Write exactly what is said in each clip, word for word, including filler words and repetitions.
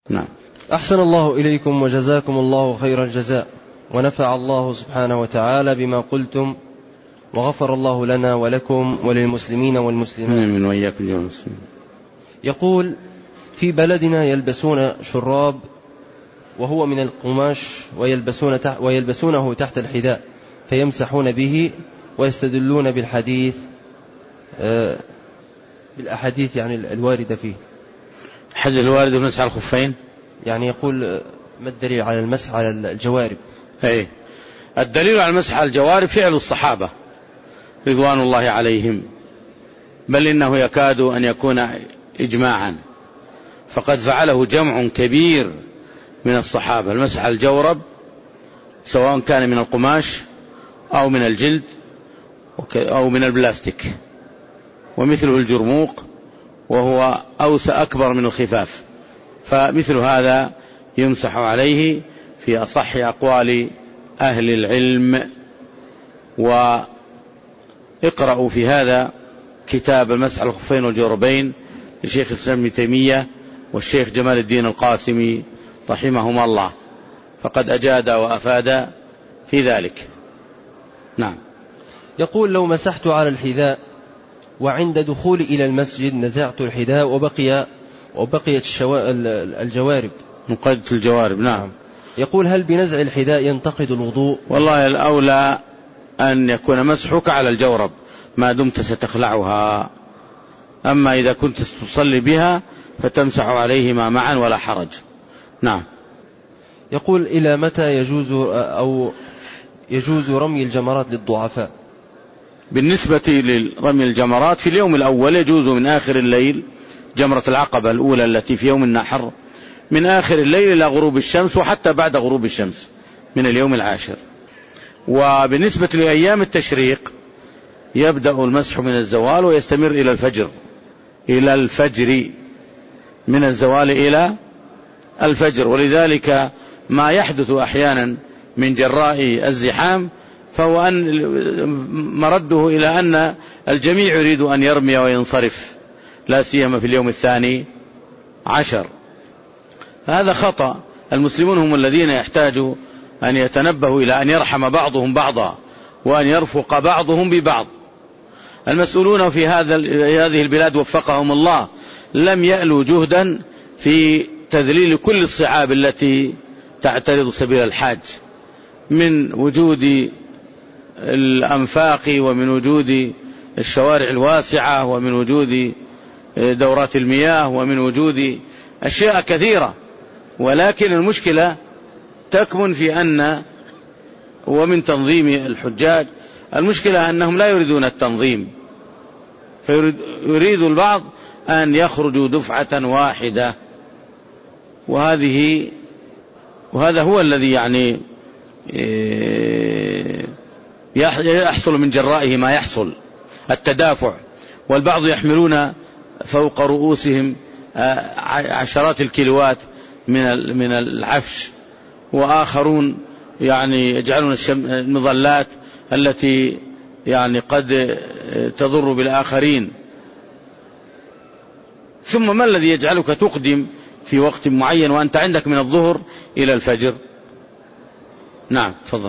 نعم. أحسن الله إليكم وجزاكم الله خير الجزاء، ونفع الله سبحانه وتعالى بما قلتم، وغفر الله لنا ولكم وللمسلمين والمسلمات. من وإياكم يا المسلمين. يقول: في بلدنا يلبسون شراب وهو من القماش ويلبسون تح ويلبسونه تحت الحذاء، فيمسحون به ويستدلون بالحديث آه بالأحاديث يعني الواردة فيه. الحديث الوارد في مسح الخفين، يعني يقول ما الدليل على المسح على الجوارب؟ أي الدليل على المسح على الجوارب فعل الصحابة رضوان الله عليهم، بل إنه يكاد أن يكون إجماعا، فقد فعله جمع كبير من الصحابة المسح على الجورب، سواء كان من القماش أو من الجلد أو من البلاستيك، ومثله الجرموق وهو أوسع أكبر من الخفاف، فمثل هذا يمسح عليه في أصح أقوال أهل العلم. واقرأوا في هذا كتاب المسح على الخفين والجوربين لشيخ الإسلام ابن تيمية والشيخ جمال الدين القاسمي رحمهما الله، فقد أجاد وأفاد في ذلك. نعم. يقول: لو مسحت على الحذاء وعند دخولي إلى المسجد نزعت الحذاء وبقي وبقيت الجوارب مقيدة الجوارب. نعم. يقول: هل بنزع الحذاء ينتقد الوضوء؟ والله الأولى أن يكون مسحك على الجورب ما دمت ستخلعها، أما إذا كنت تصلي بها فتمسح عليهما معا ولا حرج. نعم. يقول: إلى متى يجوز أو يجوز رمي الجمرات للضعفاء؟ بالنسبة لرمي الجمرات في اليوم الأول يجوز من آخر الليل، جمرة العقبة الأولى التي في يوم النحر، من آخر الليل إلى غروب الشمس، وحتى بعد غروب الشمس من اليوم العاشر. وبالنسبة لأيام التشريق يبدأ المسح من الزوال ويستمر إلى الفجر، إلى الفجر من الزوال إلى الفجر. ولذلك ما يحدث أحيانا من جراء الزحام فهو أن مرده إلى أن الجميع يريد أن يرمي وينصرف، لا سيما في اليوم الثاني عشر. هذا خطأ. المسلمون هم الذين يحتاجوا أن يتنبهوا إلى أن يرحم بعضهم بعضا وأن يرفق بعضهم ببعض. المسؤولون في هذا هذه البلاد وفقهم الله لم يألوا جهدا في تذليل كل الصعاب التي تعترض سبيل الحاج، من وجود الأنفاق ومن وجود الشوارع الواسعة ومن وجود دورات المياه ومن وجود أشياء كثيرة، ولكن المشكلة تكمن في أن ومن تنظيم الحجاج المشكلة أنهم لا يريدون التنظيم، فيريد البعض أن يخرجوا دفعة واحدة، وهذه وهذا هو الذي يعني يحصل من جرائه ما يحصل، التدافع. والبعض يحملون فوق رؤوسهم عشرات الكيلوات من من العفش، وآخرون يعني يجعلون المظلات التي يعني قد تضر بالآخرين. ثم ما الذي يجعلك تقدم في وقت معين وأنت عندك من الظهر إلى الفجر؟ نعم تفضل.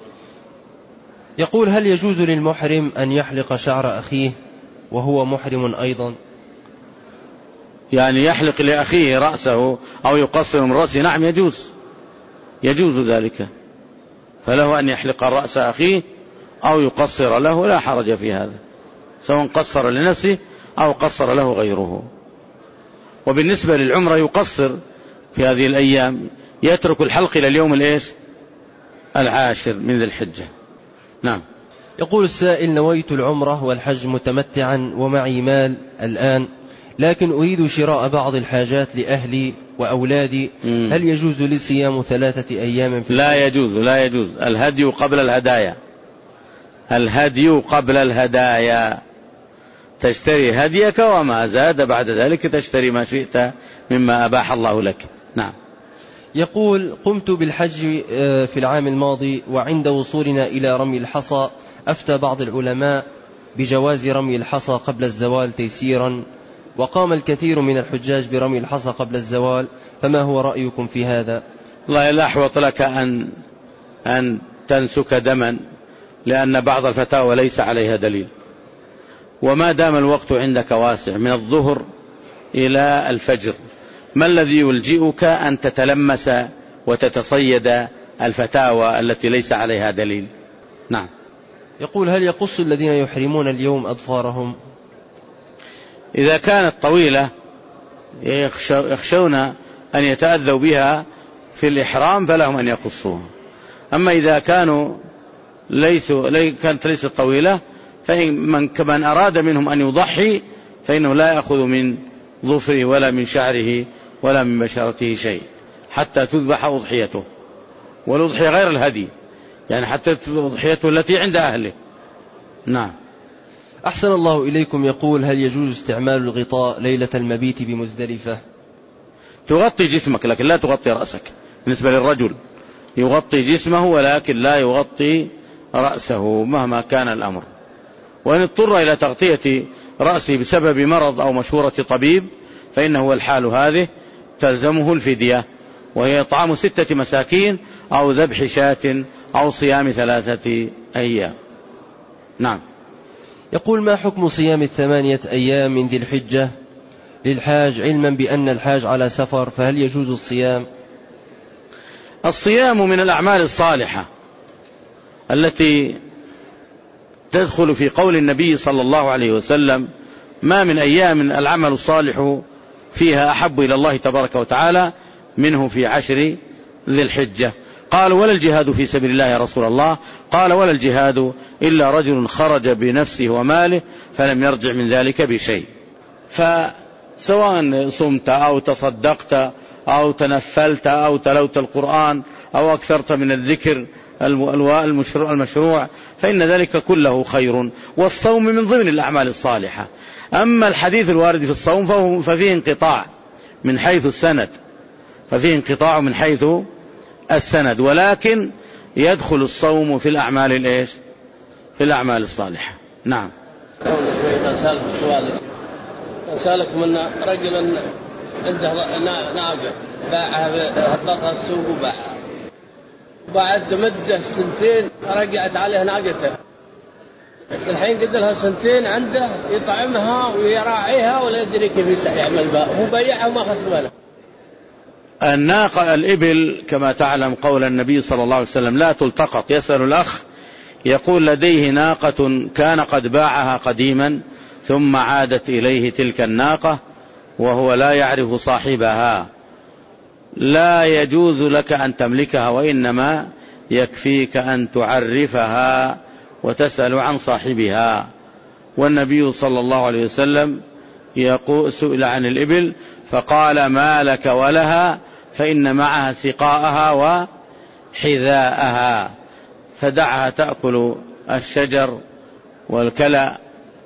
يقول: هل يجوز للمحرم أن يحلق شعر أخيه وهو محرم أيضا؟ يعني يحلق لأخيه رأسه أو يقصر من رأسه؟ نعم يجوز، يجوز ذلك، فله أن يحلق رأس أخيه أو يقصر له، لا حرج في هذا، سواء قصر لنفسه أو قصر له غيره. وبالنسبة للعمرة يقصر في هذه الأيام، يترك الحلق إلى اليوم الإيش العاشر من ذي الحجة. نعم. يقول السائل: نويت العمرة والحج متمتعا ومعي مال الآن، لكن أريد شراء بعض الحاجات لأهلي وأولادي، مم. هل يجوز لي صيام ثلاثة أيام في لا الحج؟ يجوز، لا يجوز. الهدي قبل الهدايا، الهدي قبل الهدايا، تشتري هديك وما زاد بعد ذلك تشتري ما شئت مما أباح الله لك. نعم. يقول: قمت بالحج في العام الماضي، وعند وصولنا إلى رمي الحصى أفتى بعض العلماء بجواز رمي الحصى قبل الزوال تيسيرا وقام الكثير من الحجاج برمي الحصى قبل الزوال، فما هو رأيكم في هذا؟ الله لا أحوط لك أن, أن تنسك دما، لأن بعض الفتاوى ليس عليها دليل، وما دام الوقت عندك واسع من الظهر إلى الفجر، ما الذي يلجئك أن تتلمس وتتصيد الفتاوى التي ليس عليها دليل؟ نعم. يقول: هل يقص الذين يحرمون اليوم أظفارهم؟ إذا كانت طويلة يخشون أن يتأذوا بها في الإحرام فلهم أن يقصوها، أما إذا كانوا ليسوا كانت ليست طويلة فمن كمن أراد منهم أن يضحي فإنه لا يأخذ من ظفره ولا من شعره ولا من بشرته شيء حتى تذبح أضحيته، والأضحية غير الهدي، يعني حتى أضحيته التي عند أهله. نعم. أحسن الله إليكم. يقول: هل يجوز استعمال الغطاء ليلة المبيت بمزدلفة؟ تغطي جسمك لكن لا تغطي رأسك. بالنسبة للرجل يغطي جسمه ولكن لا يغطي رأسه مهما كان الأمر، وإن اضطر إلى تغطية رأسه بسبب مرض أو مشورة طبيب فإنه الحال هذه تلزمه الفدية، وهي إطعام ستة مساكين أو ذبح شاة أو صيام ثلاثة أيام. نعم. يقول: ما حكم صيام الثمانية أيام من ذي الحجة للحاج، علما بأن الحاج على سفر، فهل يجوز الصيام؟ الصيام من الأعمال الصالحة التي تدخل في قول النبي صلى الله عليه وسلم: ما من أيام العمل الصالح فيها أحب إلى الله تبارك وتعالى منه في عشر ذي الحجة. قال: ولا الجهاد في سبيل الله يا رسول الله؟ قال: ولا الجهاد إلا رجل خرج بنفسه وماله فلم يرجع من ذلك بشيء. فسواء صمت أو تصدقت أو تنفلت أو تلوت القرآن أو أكثرت من الذكر المشروع, المشروع فإن ذلك كله خير، والصوم من ضمن الأعمال الصالحة. أما الحديث الوارد في الصوم فهو ففيه انقطاع من حيث السند، ففيه انقطاع من حيث السند، ولكن يدخل الصوم في الأعمال الإيش؟ في الأعمال الصالحة. نعم. سألك سؤال، سألك من رجل عنده ناقة باعها هبطها السوق وباعها، بعد مدة سنتين رجعت عليه ناقته، الحين قد لها سنتين عنده يطعمها ويراعيها ولا يدري كيف يعمل بها، هو بيعها وما أخذ باله. الناقة الإبل كما تعلم قول النبي صلى الله عليه وسلم: لا تلتقط. يسأل الأخ يقول: لديه ناقة كان قد باعها قديما ثم عادت إليه تلك الناقة وهو لا يعرف صاحبها، لا يجوز لك أن تملكها، وإنما يكفيك أن تعرفها وتسأل عن صاحبها. والنبي صلى الله عليه وسلم يقول سئل عن الإبل فقال: ما لك ولها فإن معها سقاءها وحذاءها، فدعها تأكل الشجر والكلى،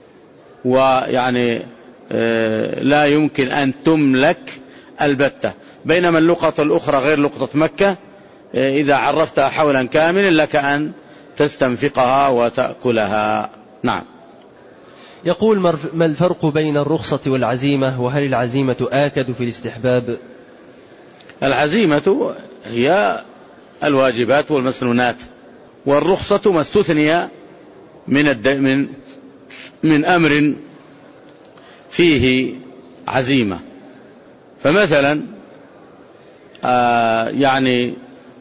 ويعني لا يمكن أن تملك البتة، بينما اللقطة الأخرى غير لقطة مكة إذا عرفتها حولا كاملا لك أن تستنفقها وتأكلها. نعم. يقول: ما الفرق بين الرخصة والعزيمة، وهل العزيمة آكد في الاستحباب؟ العزيمة هي الواجبات والمسنونات، والرخصة ما استثني من, الد... من... من أمر فيه عزيمة. فمثلا آه يعني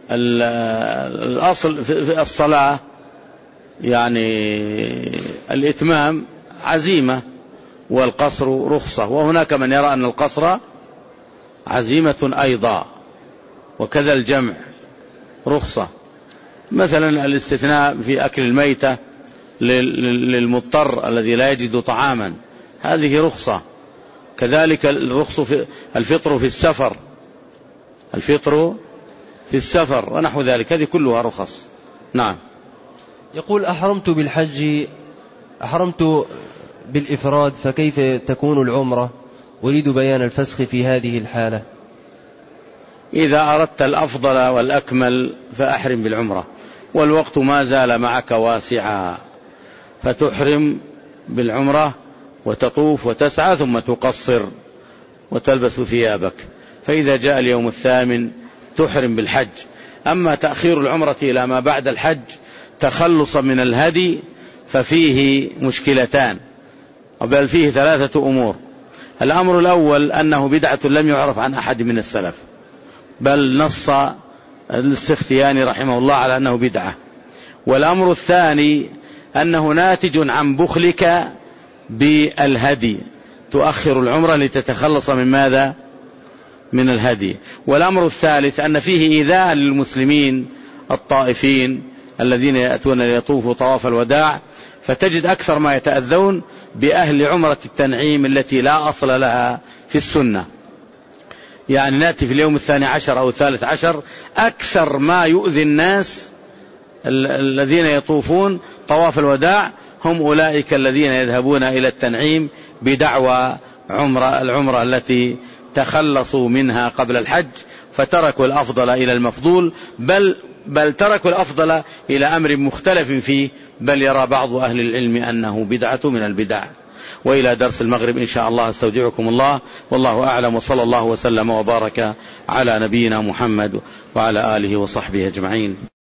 الأصل في الصلاة يعني الإتمام عزيمة والقصر رخصة، وهناك من يرى أن القصر عزيمة أيضا، وكذا الجمع رخصة. مثلا الاستثناء في أكل الميتة للمضطر الذي لا يجد طعاما، هذه رخصة. كذلك الرخص في الفطر في السفر، الفطر في السفر ونحو ذلك، هذه كلها رخص. نعم. يقول: أحرمت بالحج، أحرمت بالإفراد، فكيف تكون العمرة؟ أريد بيان الفسخ في هذه الحالة. إذا أردت الأفضل والأكمل فأحرم بالعمرة، والوقت ما زال معك واسعا، فتحرم بالعمرة وتطوف وتسعى ثم تقصر وتلبس ثيابك. فإذا جاء اليوم الثامن تحرم بالحج. أما تأخير العمرة إلى ما بعد الحج تخلصا من الهدي ففيه مشكلتان، بل فيه ثلاثة أمور. الأمر الأول أنه بدعة لم يعرف عن أحد من السلف، بل نص السختياني رحمه الله على أنه بدعة. والأمر الثاني أنه ناتج عن بخلك بالهدي، تؤخر العمرة لتتخلص من ماذا؟ من الهدي. والأمر الثالث أن فيه إيذاء للمسلمين الطائفين الذين يأتون ليطوفوا طواف الوداع، فتجد أكثر ما يتأذون بأهل عمرة التنعيم التي لا أصل لها في السنة. يعني نأتي في اليوم الثاني عشر أو الثالث عشر أكثر ما يؤذي الناس الذين يطوفون طواف الوداع هم أولئك الذين يذهبون إلى التنعيم بدعوى عمرة العمرة التي تخلصوا منها قبل الحج، فتركوا الأفضل إلى المفضول، بل بل تركوا الأفضل إلى أمر مختلف فيه، بل يرى بعض أهل العلم أنه بدعة من البدع. وإلى درس المغرب إن شاء الله استودعكم الله، والله أعلم، وصلى الله وسلم وبارك على نبينا محمد وعلى آله وصحبه أجمعين.